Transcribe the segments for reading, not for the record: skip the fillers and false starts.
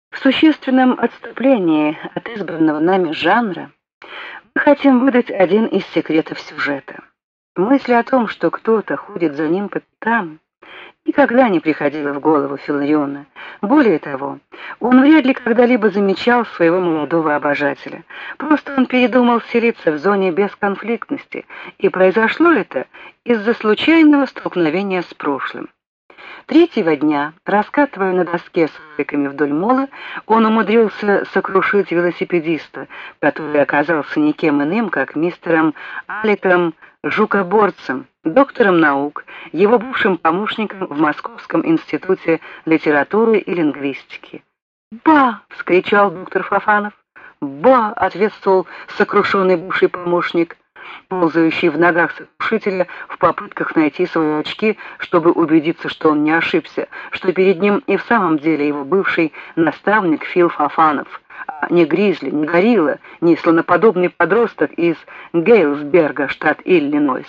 В существенном отступлении от избранного нами жанра мы хотим выдать один из секретов сюжета. Мысль о том, что кто-то ходит за ним по пятам, никогда не приходила в голову Филариона. Более того, он вряд ли когда-либо замечал своего молодого обожателя. Просто он передумал селиться в зоне бесконфликтности, и произошло это из-за случайного столкновения с прошлым. Третьего дня, раскатывая на доске с роликами вдоль мола, он умудрился сокрушить велосипедиста, который оказался никем иным, как мистером Аликом Жукоборцем, доктором наук, его бывшим помощником в Московском институте литературы и лингвистики. «Ба!» — вскричал доктор Фофанов. «Ба!» — ответствовал сокрушенный бывший помощник, ползающий в ногах сокрушителя в попытках найти свои очки, чтобы убедиться, что он не ошибся, что перед ним и в самом деле его бывший наставник Фил Фофанов, а не гризли, не горилла, не слоноподобный подросток из Гейлсберга, штат Иллинойс.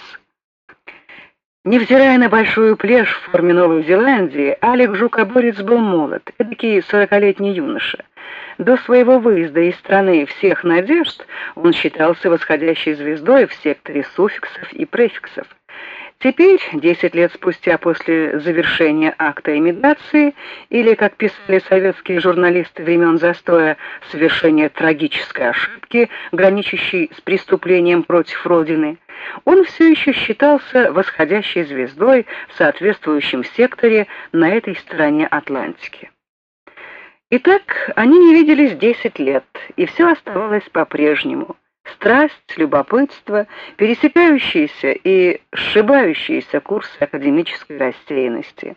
Невзирая на большую плешь в форме Новой Зеландии, Алик Жукоборец был молод, эдакий 40-летний юноша. До своего выезда из страны всех надежд он считался восходящей звездой в секторе суффиксов и префиксов. Теперь, 10 лет спустя после завершения акта эмиграции, или, как писали советские журналисты времен застоя, совершения трагической ошибки, граничащей с преступлением против Родины, он все еще считался восходящей звездой в соответствующем секторе на этой стороне Атлантики. Итак, они не виделись 10 лет, и все оставалось по-прежнему. Страсть, любопытство, пересекающиеся и сшибающиеся курсы академической рассеянности.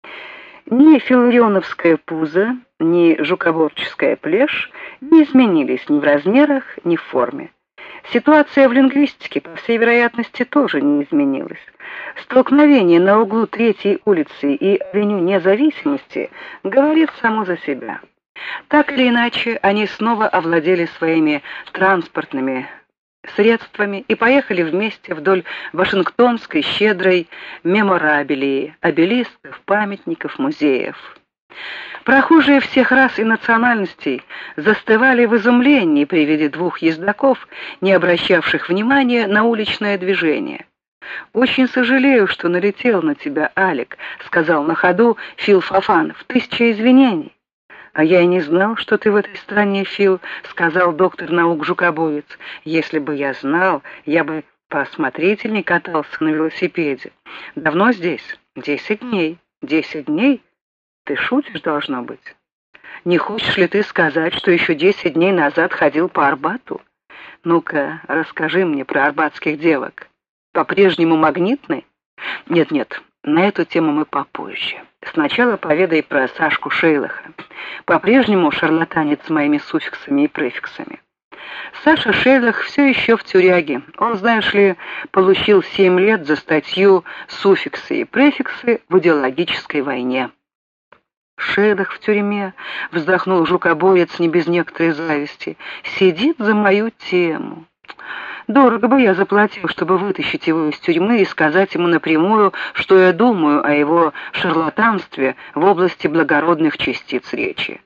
Ни филарионовское пузо, ни жукоборческая плешь не изменились ни в размерах, ни в форме. Ситуация в лингвистике, по всей вероятности, тоже не изменилась. Столкновение на углу 3-й улицы и авеню Независимости говорит само за себя. Так или иначе, они снова овладели своими транспортными средствами и поехали вместе вдоль Вашингтонской щедрой меморабилии, обелисков, памятников, музеев. Прохожие всех рас и национальностей застывали в изумлении при виде двух ездоков, не обращавших внимания на уличное движение. «Очень сожалею, что налетел на тебя, Алик», — сказал на ходу Фил Фофанов. «Тысяча извинений». «А я и не знал, что ты в этой стране, Фил», — сказал доктор наук Жукоборец. «Если бы я знал, я бы поосмотрительней катался на велосипеде. Давно здесь? 10 дней. 10 дней? Ты шутишь, должно быть? Не хочешь ли ты сказать, что еще 10 дней назад ходил по Арбату? Ну-ка, расскажи мне про арбатских девок. По-прежнему магнитны? Нет, на эту тему мы попозже. Сначала поведай про Сашку Шейлаха. По-прежнему шарлатанец с моими суффиксами и префиксами. Саша Шейлах все еще в тюряге. Он, знаешь ли, получил 7 лет за статью «Суффиксы и префиксы в идеологической войне». «Шейлах в тюрьме», — вздохнул Жукоборец не без некоторой зависти, — «сидит за мою тему». Дорого бы я заплатил, чтобы вытащить его из тюрьмы и сказать ему напрямую, что я думаю о его шарлатанстве в области благородных частиц речи.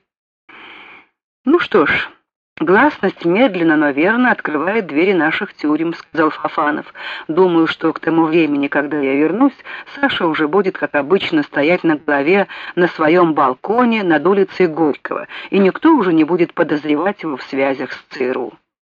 «Ну что ж, гласность медленно, но верно открывает двери наших тюрем», — сказал Фофанов. «Думаю, что к тому времени, когда я вернусь, Саша уже будет, как обычно, стоять на главе на своем балконе над улицей Горького, и никто уже не будет подозревать его в связях с ЦРУ».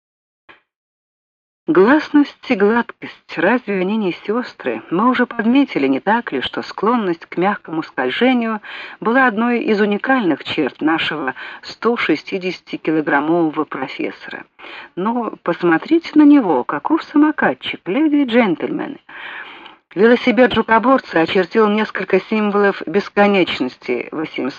Гласность и гладкость, разве они не сестры? Мы уже подметили, не так ли, что склонность к мягкому скольжению была одной из уникальных черт нашего 160-килограммового профессора. Но посмотрите на него, каков самокатчик, леди и джентльмены. Велосипед Жукоборца очертил несколько символов бесконечности.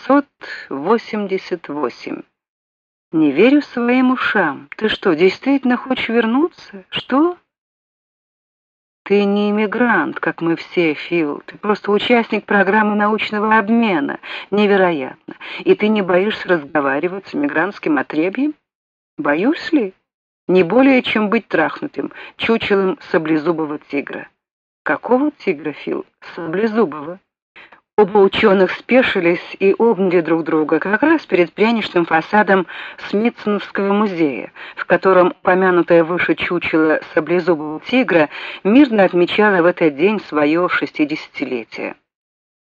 888. «Не верю своим ушам. Ты что, действительно хочешь вернуться? Что?» «Ты не иммигрант, как мы все, Фил. Ты просто участник программы научного обмена. Невероятно. И ты не боишься разговаривать с иммигрантским отребьем? Боюсь ли? Не более, чем быть трахнутым, чучелом саблезубого тигра». «Какого тигра, Фил? Саблезубого?» Оба ученых спешились и обняли друг друга как раз перед пряничным фасадом Смитсоновского музея, в котором упомянутое выше чучело саблезубого тигра мирно отмечало в этот день свое 60-летие.